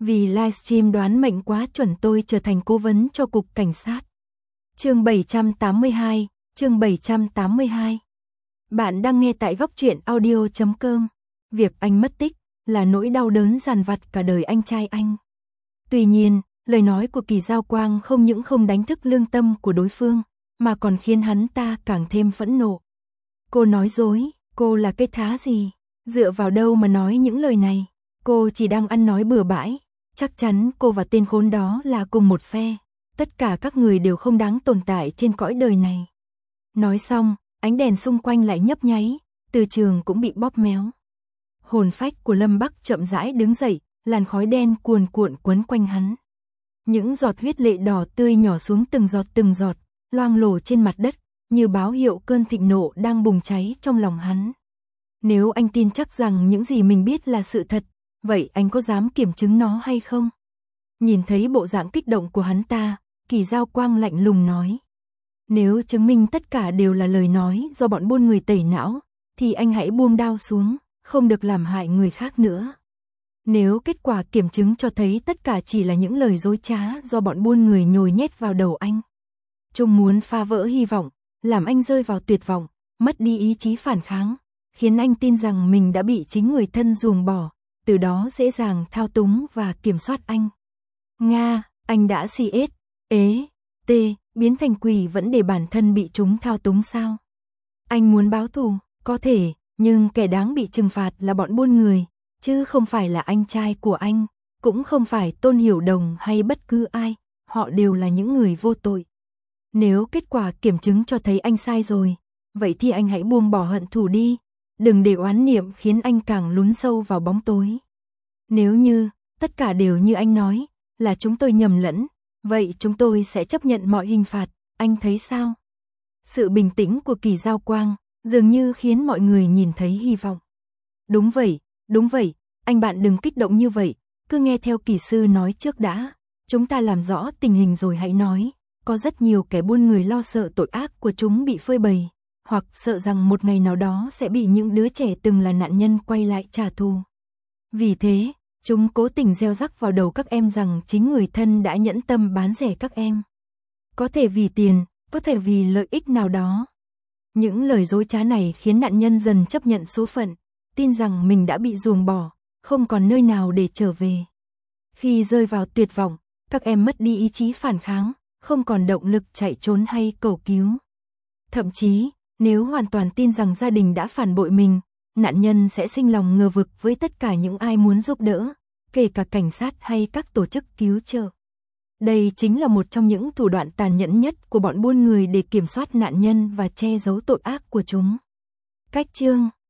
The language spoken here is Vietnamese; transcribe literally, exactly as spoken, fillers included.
Vì livestream đoán mệnh quá chuẩn tôi trở thành cố vấn cho cục cảnh sát. Chương bảy trăm tám mươi hai, chương bảy trăm tám mươi hai. Bạn đang nghe tại góc truyện audio chấm com. Việc anh mất tích là nỗi đau đớn dằn vặt cả đời anh trai anh. Tuy nhiên, lời nói của Kỳ Giao Quang không những không đánh thức lương tâm của đối phương, mà còn khiến hắn ta càng thêm phẫn nộ. Cô nói dối, cô là cái thá gì? Dựa vào đâu mà nói những lời này? Cô chỉ đang ăn nói bừa bãi. Chắc chắn cô và tên khốn đó là cùng một phe. Tất cả các người đều không đáng tồn tại trên cõi đời này. Nói xong, ánh đèn xung quanh lại nhấp nháy, Từ Trường cũng bị bóp méo. Hồn phách của Lâm Bắc chậm rãi đứng dậy, làn khói đen cuồn cuộn quấn quanh hắn. Những giọt huyết lệ đỏ tươi nhỏ xuống từng giọt từng giọt, loang lổ trên mặt đất, như báo hiệu cơn thịnh nộ đang bùng cháy trong lòng hắn. Nếu anh tin chắc rằng những gì mình biết là sự thật, vậy anh có dám kiểm chứng nó hay không? Nhìn thấy bộ dạng kích động của hắn ta, Kỳ Giao Quang lạnh lùng nói. Nếu chứng minh tất cả đều là lời nói do bọn buôn người tẩy não, thì anh hãy buông đao xuống, không được làm hại người khác nữa. Nếu kết quả kiểm chứng cho thấy tất cả chỉ là những lời dối trá do bọn buôn người nhồi nhét vào đầu anh, chúng muốn phá vỡ hy vọng, làm anh rơi vào tuyệt vọng, mất đi ý chí phản kháng, khiến anh tin rằng mình đã bị chính người thân ruồng bỏ, từ đó dễ dàng thao túng và kiểm soát anh. Nga, anh đã si ết, ế, tê, biến thành quỷ vẫn để bản thân bị chúng thao túng sao? Anh muốn báo thù, có thể, nhưng kẻ đáng bị trừng phạt là bọn buôn người, chứ không phải là anh trai của anh, cũng không phải Tôn Hiểu Đồng hay bất cứ ai, họ đều là những người vô tội. Nếu kết quả kiểm chứng cho thấy anh sai rồi, vậy thì anh hãy buông bỏ hận thù đi, đừng để oán niệm khiến anh càng lún sâu vào bóng tối. Nếu như, tất cả đều như anh nói, là chúng tôi nhầm lẫn, vậy chúng tôi sẽ chấp nhận mọi hình phạt, anh thấy sao? Sự bình tĩnh của Kỳ Giao Quang dường như khiến mọi người nhìn thấy hy vọng. Đúng vậy, đúng vậy, anh bạn đừng kích động như vậy, cứ nghe theo Kỳ sư nói trước đã, chúng ta làm rõ tình hình rồi hãy nói. Có rất nhiều kẻ buôn người lo sợ tội ác của chúng bị phơi bày, hoặc sợ rằng một ngày nào đó sẽ bị những đứa trẻ từng là nạn nhân quay lại trả thù. Vì thế, chúng cố tình gieo rắc vào đầu các em rằng chính người thân đã nhẫn tâm bán rẻ các em. Có thể vì tiền, có thể vì lợi ích nào đó. Những lời dối trá này khiến nạn nhân dần chấp nhận số phận, tin rằng mình đã bị ruồng bỏ, không còn nơi nào để trở về. Khi rơi vào tuyệt vọng, các em mất đi ý chí phản kháng, không còn động lực chạy trốn hay cầu cứu. Thậm chí, nếu hoàn toàn tin rằng gia đình đã phản bội mình, nạn nhân sẽ sinh lòng ngờ vực với tất cả những ai muốn giúp đỡ, kể cả cảnh sát hay các tổ chức cứu trợ. Đây chính là một trong những thủ đoạn tàn nhẫn nhất của bọn buôn người để kiểm soát nạn nhân và che giấu tội ác của chúng. Cách chương